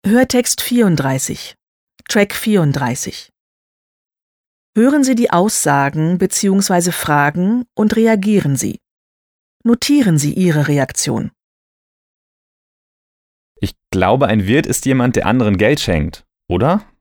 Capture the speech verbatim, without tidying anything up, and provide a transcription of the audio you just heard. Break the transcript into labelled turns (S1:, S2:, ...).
S1: Hörtext vierunddreißig, Track vierunddreißig. Hören Sie die Aussagen bzw. Fragen und reagieren Sie. Notieren Sie Ihre Reaktion.
S2: Ich glaube, ein Wirt ist jemand, der anderen Geld schenkt, oder?